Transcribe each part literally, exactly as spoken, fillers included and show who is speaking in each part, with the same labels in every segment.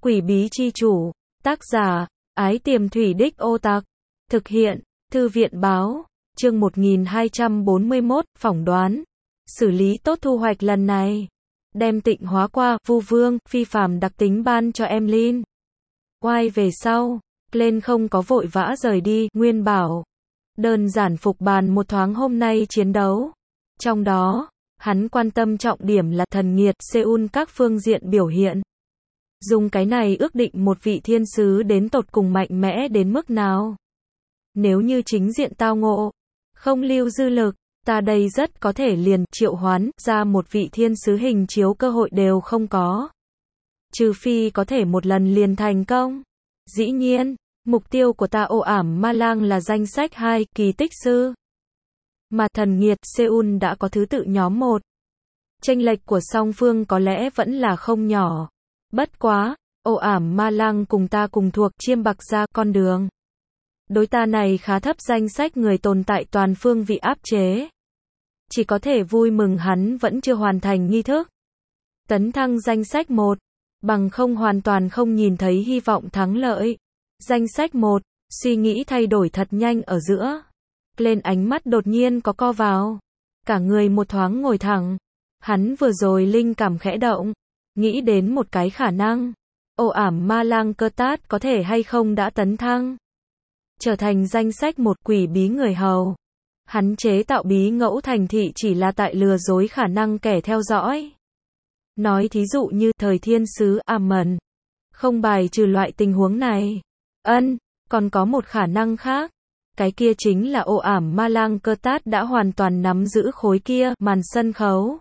Speaker 1: Quỷ bí chi chủ, tác giả, Ái Tiềm Thủy Đích Ô Tặc, thực hiện, Thư viện báo, chương một nghìn hai trăm bốn mươi mốt, phỏng đoán, xử lý tốt thu hoạch lần này, đem tịnh hóa qua, vu vương, phi phàm đặc tính ban cho Emlyn. Quay về sau, Glenn không có vội vã rời đi, nguyên bảo, đơn giản phục bàn một thoáng hôm nay chiến đấu. Trong đó, hắn quan tâm trọng điểm là thần nghiệt Seoul các phương diện biểu hiện. Dùng cái này ước định một vị thiên sứ đến tột cùng mạnh mẽ đến mức nào. Nếu như chính diện tao ngộ, không lưu dư lực, ta đây rất có thể liền triệu hoán ra một vị thiên sứ hình chiếu cơ hội đều không có. Trừ phi có thể một lần liền thành công. Dĩ nhiên, mục tiêu của ta ồ ảm ma lang là danh sách hai, kỳ tích sư. Mà thần nghiệt Seoul đã có thứ tự nhóm một. Chênh lệch của song phương có lẽ vẫn là không nhỏ. Bất quá, ồ ảm ma lang cùng ta cùng thuộc chiêm bạc ra con đường. Đối ta này khá thấp danh sách người tồn tại toàn phương vị áp chế. Chỉ có thể vui mừng hắn vẫn chưa hoàn thành nghi thức. Tấn thăng danh sách một, bằng không hoàn toàn không nhìn thấy hy vọng thắng lợi. Danh sách một, suy nghĩ thay đổi thật nhanh ở giữa. Lên ánh mắt đột nhiên có co vào. Cả người một thoáng ngồi thẳng. Hắn vừa rồi linh cảm khẽ động. Nghĩ đến một cái khả năng. Ồ ảm ma lang cơ tát có thể hay không đã tấn thăng. Trở thành danh sách một quỷ bí người hầu. Hắn chế tạo bí ngẫu thành thị chỉ là tại lừa dối khả năng kẻ theo dõi. Nói thí dụ như thời thiên sứ Amon. Không bài trừ loại tình huống này. Ân, còn có một khả năng khác. Cái kia chính là ồ ảm ma lang cơ tát đã hoàn toàn nắm giữ khối kia màn sân khấu.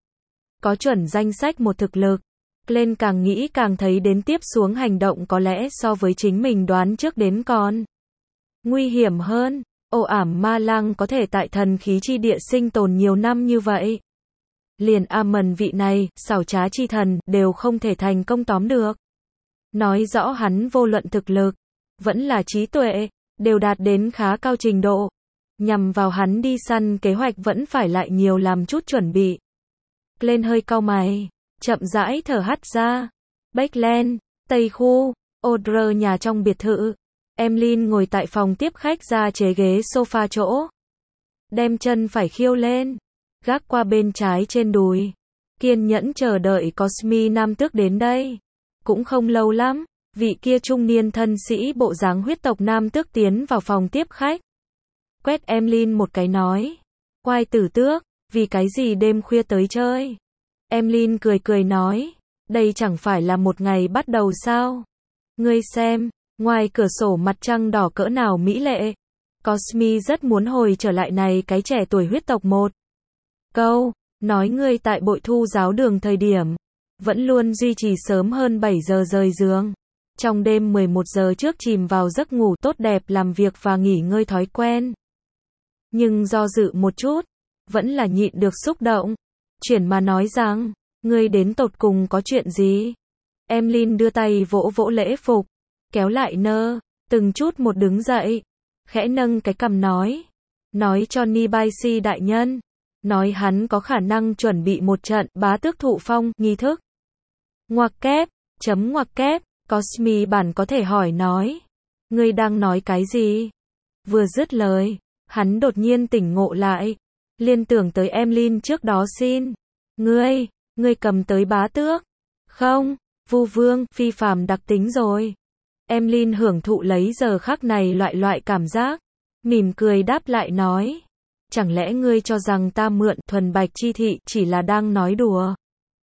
Speaker 1: Có chuẩn danh sách một thực lực. Glenn càng nghĩ càng thấy đến tiếp xuống hành động có lẽ so với chính mình đoán trước đến còn nguy hiểm hơn. Ồ ảm ma lang có thể tại thần khí chi địa sinh tồn nhiều năm như vậy. Liền Amon vị này, xảo trá chi thần, đều không thể thành công tóm được. Nói rõ hắn vô luận thực lực, vẫn là trí tuệ, đều đạt đến khá cao trình độ. Nhằm vào hắn đi săn kế hoạch vẫn phải lại nhiều làm chút chuẩn bị. Lên hơi cau mày, chậm rãi thở hắt ra. Backland, Tây Khu, Audre nhà trong biệt thự. Emlyn ngồi tại phòng tiếp khách ra chế ghế sofa chỗ. Đem chân phải khiêu lên. Gác qua bên trái trên đùi. Kiên nhẫn chờ đợi Cosmi nam tước đến đây. Cũng không lâu lắm, vị kia trung niên thân sĩ bộ dáng huyết tộc nam tước tiến vào phòng tiếp khách. Quét Emlyn một cái nói. Quai tử tước, vì cái gì đêm khuya tới chơi? Emlyn cười cười nói. Đây chẳng phải là một ngày bắt đầu sao? Ngươi xem, ngoài cửa sổ mặt trăng đỏ cỡ nào mỹ lệ. Cosmi rất muốn hồi trở lại này cái trẻ tuổi huyết tộc một. Câu, nói ngươi tại bội thu giáo đường thời điểm. Vẫn luôn duy trì sớm hơn bảy giờ rời giường. Trong đêm mười một giờ trước chìm vào giấc ngủ tốt đẹp làm việc và nghỉ ngơi thói quen. Nhưng do dự một chút, vẫn là nhịn được xúc động. Chuyển mà nói rằng, ngươi đến tột cùng có chuyện gì? Emlyn đưa tay vỗ vỗ lễ phục, kéo lại nơ, từng chút một đứng dậy, khẽ nâng cái cằm nói. Nói cho Nibaisi đại nhân, nói hắn có khả năng chuẩn bị một trận bá tước thụ phong, nghi thức. Ngoặc kép, chấm ngoặc kép, Cosmi bản có thể hỏi nói. Ngươi đang nói cái gì? Vừa dứt lời, hắn đột nhiên tỉnh ngộ lại. Liên tưởng tới Emlyn trước đó xin. Ngươi, ngươi cầm tới bá tước. Không, vu vương, phi phàm đặc tính rồi. Emlyn hưởng thụ lấy giờ khắc này loại loại cảm giác. Mỉm cười đáp lại nói. Chẳng lẽ ngươi cho rằng ta mượn thuần bạch chi thị chỉ là đang nói đùa?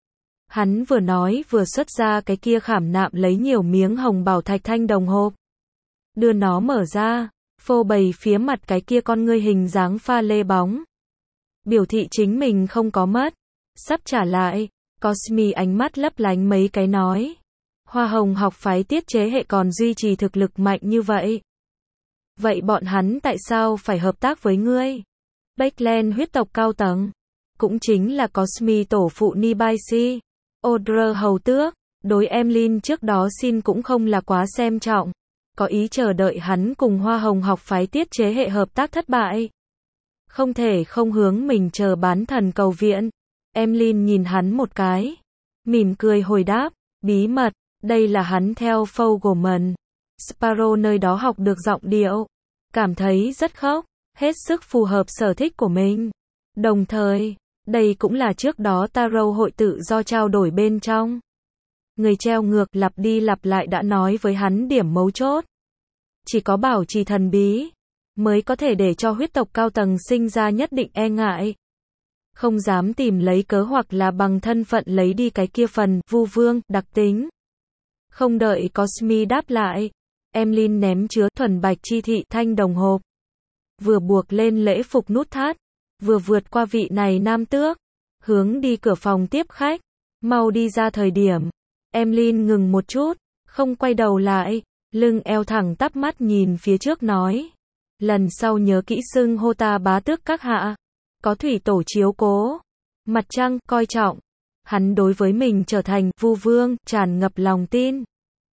Speaker 1: Hắn vừa nói vừa xuất ra cái kia khảm nạm lấy nhiều miếng hồng bảo thạch thanh đồng hộp. Đưa nó mở ra, phô bày phía mặt cái kia con ngươi hình dáng pha lê bóng. Biểu thị chính mình không có mất. Sắp trả lại, Cosmi ánh mắt lấp lánh mấy cái nói. Hoa hồng học phái tiết chế hệ còn duy trì thực lực mạnh như vậy. Vậy bọn hắn tại sao phải hợp tác với ngươi? Backland huyết tộc cao tầng. Cũng chính là Cosmi tổ phụ Nibaisi. Audre hầu tước, đối Emlyn trước đó xin cũng không là quá xem trọng. Có ý chờ đợi hắn cùng hoa hồng học phái tiết chế hệ hợp tác thất bại. Không thể không hướng mình chờ bán thần cầu viện. Emlyn nhìn hắn một cái. Mỉm cười hồi đáp, bí mật, Đây là hắn theo Fogelman, Sparrow nơi đó học được giọng điệu. Cảm thấy rất khóc, hết sức phù hợp sở thích của mình. Đồng thời, đây cũng là trước đó Tarot hội tự do trao đổi bên trong. Người treo ngược lặp đi lặp lại đã nói với hắn điểm mấu chốt. Chỉ có bảo trì thần bí, mới có thể để cho huyết tộc cao tầng sinh ra nhất định e ngại. Không dám tìm lấy cớ hoặc là bằng thân phận lấy đi cái kia phần, vu vương, đặc tính. Không đợi Cosmi đáp lại, Emlyn ném chứa thuần bạch chi thị thanh đồng hộp. Vừa buộc lên lễ phục nút thắt, vừa vượt qua vị này nam tước, hướng đi cửa phòng tiếp khách. Mau đi ra thời điểm, Emlyn ngừng một chút, không quay đầu lại, lưng eo thẳng tắp mắt nhìn phía trước nói. Lần sau nhớ kỹ xưng hô ta bá tước các hạ. Có thủy tổ chiếu cố, mặt trăng coi trọng. Hắn đối với mình trở thành vu vương tràn ngập lòng tin.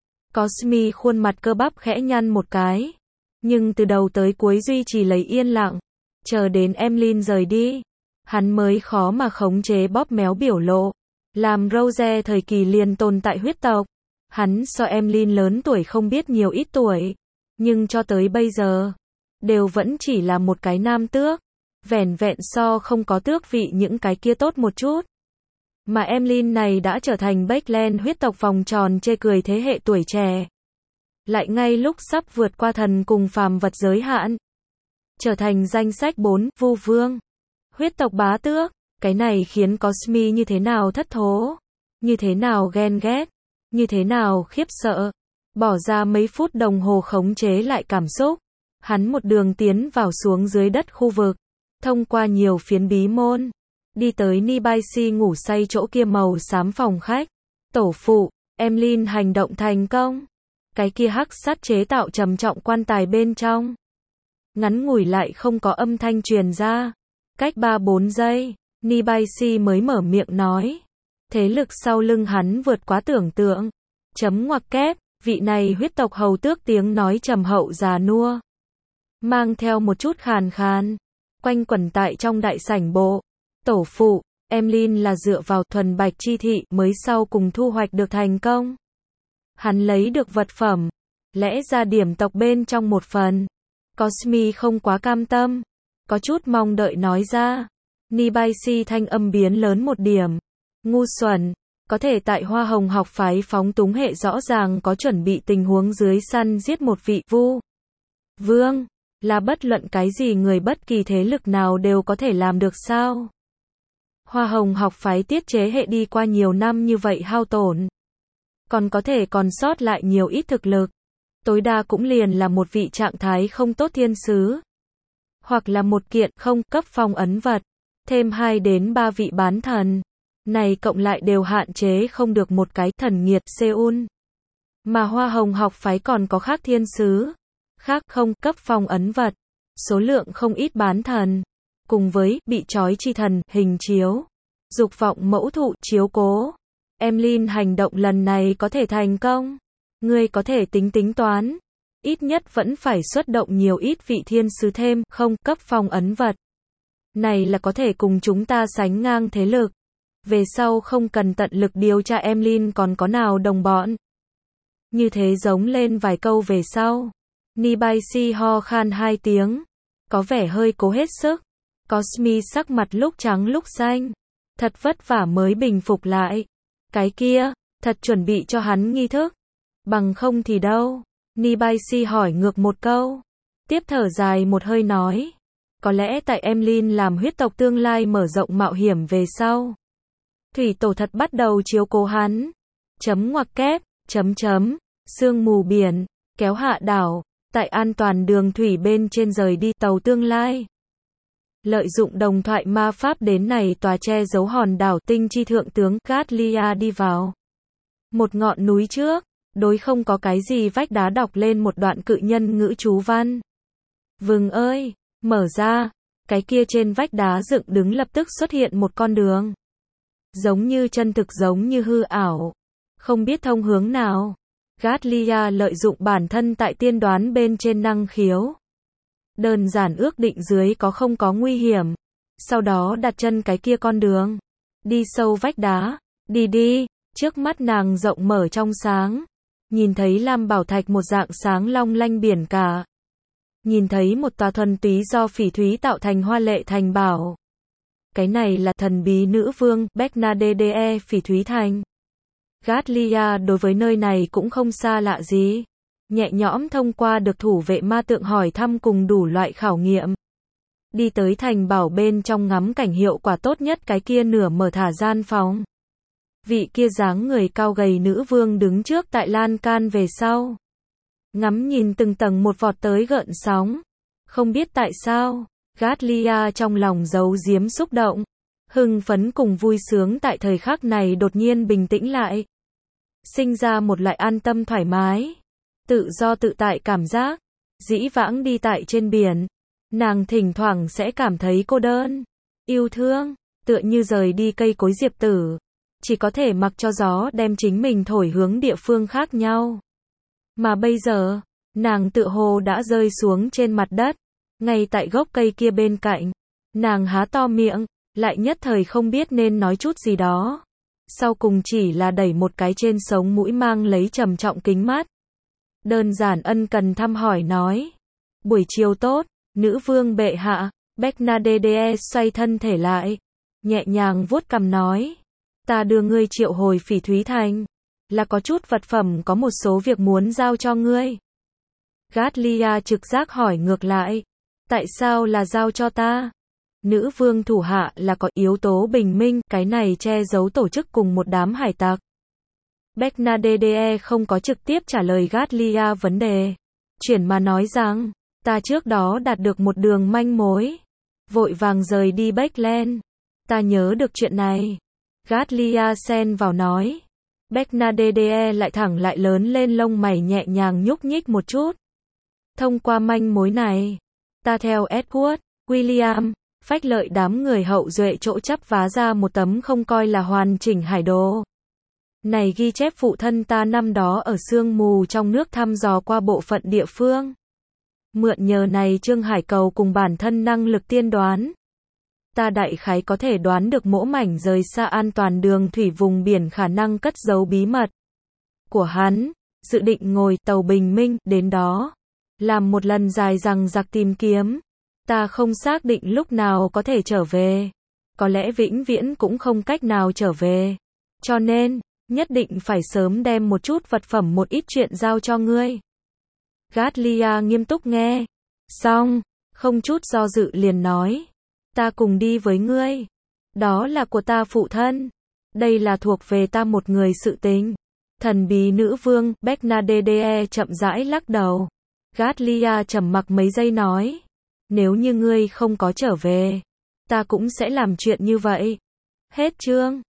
Speaker 1: Cosmi khuôn mặt cơ bắp khẽ nhăn một cái, nhưng từ đầu tới cuối duy trì lấy yên lặng, chờ đến Emlyn rời đi, hắn mới khó mà khống chế bóp méo biểu lộ. Làm Rose thời kỳ liền tồn tại huyết tộc, hắn so Emlyn lớn tuổi không biết nhiều ít tuổi, nhưng cho tới bây giờ đều vẫn chỉ là một cái nam tước, vẻn vẹn so không có tước vị những cái kia tốt một chút. Mà Emlyn này đã trở thành Backland huyết tộc vòng tròn chê cười thế hệ tuổi trẻ. Lại ngay lúc sắp vượt qua thần cùng phàm vật giới hạn, trở thành danh sách bốn vu vương, huyết tộc bá tước. Cái này khiến Cosmi như thế nào thất thố, như thế nào ghen ghét, như thế nào khiếp sợ. Bỏ ra mấy phút đồng hồ khống chế lại cảm xúc, hắn một đường tiến vào xuống dưới đất khu vực, thông qua nhiều phiến bí môn, đi tới Nibaisi ngủ say chỗ kia màu xám phòng khách. Tổ phụ, Emlyn hành động thành công. Cái kia hắc sắt chế tạo trầm trọng quan tài bên trong, ngắn ngủi lại không có âm thanh truyền ra. Cách ba bốn giây, Nibaisi mới mở miệng nói. Thế lực sau lưng hắn vượt quá tưởng tượng. Chấm ngoặc kép, vị này huyết tộc hầu tước tiếng nói trầm hậu già nua, mang theo một chút khàn khàn, quanh quẩn tại trong đại sảnh bộ. Tổ phụ, Emlyn là dựa vào thuần bạch chi thị mới sau cùng thu hoạch được thành công. Hắn lấy được vật phẩm, lẽ ra điểm tộc bên trong một phần. Cosmi không quá cam tâm, có chút mong đợi nói ra. Nibaisi thanh âm biến lớn một điểm. Ngu xuẩn, có thể tại Hoa Hồng học phái phóng túng hệ rõ ràng có chuẩn bị tình huống dưới săn giết một vị vu vương, là bất luận cái gì người bất kỳ thế lực nào đều có thể làm được sao? Hoa Hồng học phái tiết chế hệ đi qua nhiều năm như vậy hao tổn, còn có thể còn sót lại nhiều ít thực lực, tối đa cũng liền là một vị trạng thái không tốt thiên sứ, hoặc là một kiện không cấp phong ấn vật, thêm hai đến ba vị bán thần, này cộng lại đều hạn chế không được một cái thần nghiệt Seoul. Mà Hoa Hồng học phái còn có khác thiên sứ, khác không cấp phong ấn vật, số lượng không ít bán thần, cùng với bị trói chi thần hình chiếu, dục vọng mẫu thụ chiếu cố. Emlyn hành động lần này có thể thành công, ngươi có thể tính tính toán, ít nhất vẫn phải xuất động nhiều ít vị thiên sứ thêm không cấp phong ấn vật. Này là có thể cùng chúng ta sánh ngang thế lực. Về sau không cần tận lực điều tra Emlyn còn có nào đồng bọn. Như thế giống lên vài câu về sau. Nibaisi ho khan hai tiếng, có vẻ hơi cố hết sức. Cosmi sắc mặt lúc trắng lúc xanh, thật vất vả mới bình phục lại. Cái kia, thật chuẩn bị cho hắn nghi thức. Bằng không thì đâu? Nibaisi hỏi ngược một câu. Tiếp thở dài một hơi nói. Có lẽ tại Emlyn làm huyết tộc tương lai mở rộng mạo hiểm về sau, thủy tổ thật bắt đầu chiếu cố hắn. Chấm ngoặc kép, chấm chấm, sương mù biển, kéo hạ đảo, tại an toàn đường thủy bên trên rời đi tàu tương lai. Lợi dụng đồng thoại ma pháp đến này tòa che giấu hòn đảo tinh chi thượng tướng Gatlia đi vào một ngọn núi trước, đối không có cái gì vách đá đọc lên một đoạn cự nhân ngữ chú văn. Vừng ơi, mở ra, cái kia trên vách đá dựng đứng lập tức xuất hiện một con đường. Giống như chân thực giống như hư ảo, không biết thông hướng nào. Gatlia lợi dụng bản thân tại tiên đoán bên trên năng khiếu, đơn giản ước định dưới có không có nguy hiểm, sau đó đặt chân cái kia con đường, đi sâu vách đá, đi đi, Trước mắt nàng rộng mở trong sáng. Nhìn thấy lam bảo thạch một dạng sáng long lanh biển cả. Nhìn thấy một tòa thuần túy do phỉ thúy tạo thành hoa lệ thành bảo. Cái này là thần bí nữ vương, Bernadette phỉ thúy thành. Gatlia đối với nơi này cũng không xa lạ gì. Nhẹ nhõm thông qua được thủ vệ ma tượng hỏi thăm cùng đủ loại khảo nghiệm. Đi tới thành bảo bên trong ngắm cảnh hiệu quả tốt nhất cái kia nửa mở thả gian phòng. Vị kia dáng người cao gầy nữ vương đứng trước tại lan can về sau. Ngắm nhìn từng tầng một vọt tới gợn sóng. Không biết tại sao, Gatlia trong lòng giấu giếm xúc động. Hưng phấn cùng vui sướng tại thời khắc này đột nhiên bình tĩnh lại. Sinh ra một loại an tâm thoải mái. Tự do tự tại cảm giác. Dĩ vãng đi tại trên biển. Nàng thỉnh thoảng sẽ cảm thấy cô đơn. Yêu thương. Tựa như rời đi cây cối diệp tử. Chỉ có thể mặc cho gió đem chính mình thổi hướng địa phương khác nhau. Mà bây giờ, nàng tựa hồ đã rơi xuống trên mặt đất. Ngay tại gốc cây kia bên cạnh. Nàng há to miệng. Lại nhất thời không biết nên nói chút gì đó. Sau cùng chỉ là đẩy một cái trên sống mũi mang lấy trầm trọng kính mắt. Đơn giản ân cần thăm hỏi nói. Buổi chiều tốt, nữ vương bệ hạ. Bernadette xoay thân thể lại. Nhẹ nhàng vuốt cằm nói. Ta đưa ngươi triệu hồi phỉ thúy thành. Là có chút vật phẩm có một số việc muốn giao cho ngươi. Gatlia trực giác hỏi ngược lại. Tại sao là giao cho ta? Nữ vương thủ hạ là có yếu tố bình minh, cái này che giấu tổ chức cùng một đám hải tặc. Bernadette không có trực tiếp trả lời Gatlia vấn đề. Chuyển mà nói rằng, ta trước đó đạt được một đường manh mối. Vội vàng rời đi Backland. Ta nhớ được chuyện này. Gatlia xen vào nói. Bernadette lại thẳng lại lớn lên lông mày nhẹ nhàng nhúc nhích một chút. Thông qua manh mối này, ta theo Edward, William, phách lợi đám người hậu duệ chỗ chắp vá ra một tấm không coi là hoàn chỉnh hải đồ. Này ghi chép phụ thân ta năm đó ở sương mù trong nước thăm dò qua bộ phận địa phương. Mượn nhờ này Trương Hải Cầu cùng bản thân năng lực tiên đoán. Ta đại khái có thể đoán được mỗi mảnh rời xa an toàn đường thủy vùng biển khả năng cất giấu bí mật của hắn, dự định ngồi tàu bình minh đến đó, làm một lần dài dằng dặc tìm kiếm. Ta không xác định lúc nào có thể trở về, có lẽ vĩnh viễn cũng không cách nào trở về. Cho nên, nhất định phải sớm đem một chút vật phẩm một ít chuyện giao cho ngươi. Gatlia nghiêm túc nghe. Xong, không chút do dự liền nói. Ta cùng đi với ngươi. Đó là của ta phụ thân. Đây là thuộc về ta một người sự tình. Thần bí nữ vương, Bernadette chậm rãi lắc đầu. Gatlia trầm mặc mấy giây nói. Nếu như ngươi không có trở về, ta cũng sẽ làm chuyện như vậy. Hết chương.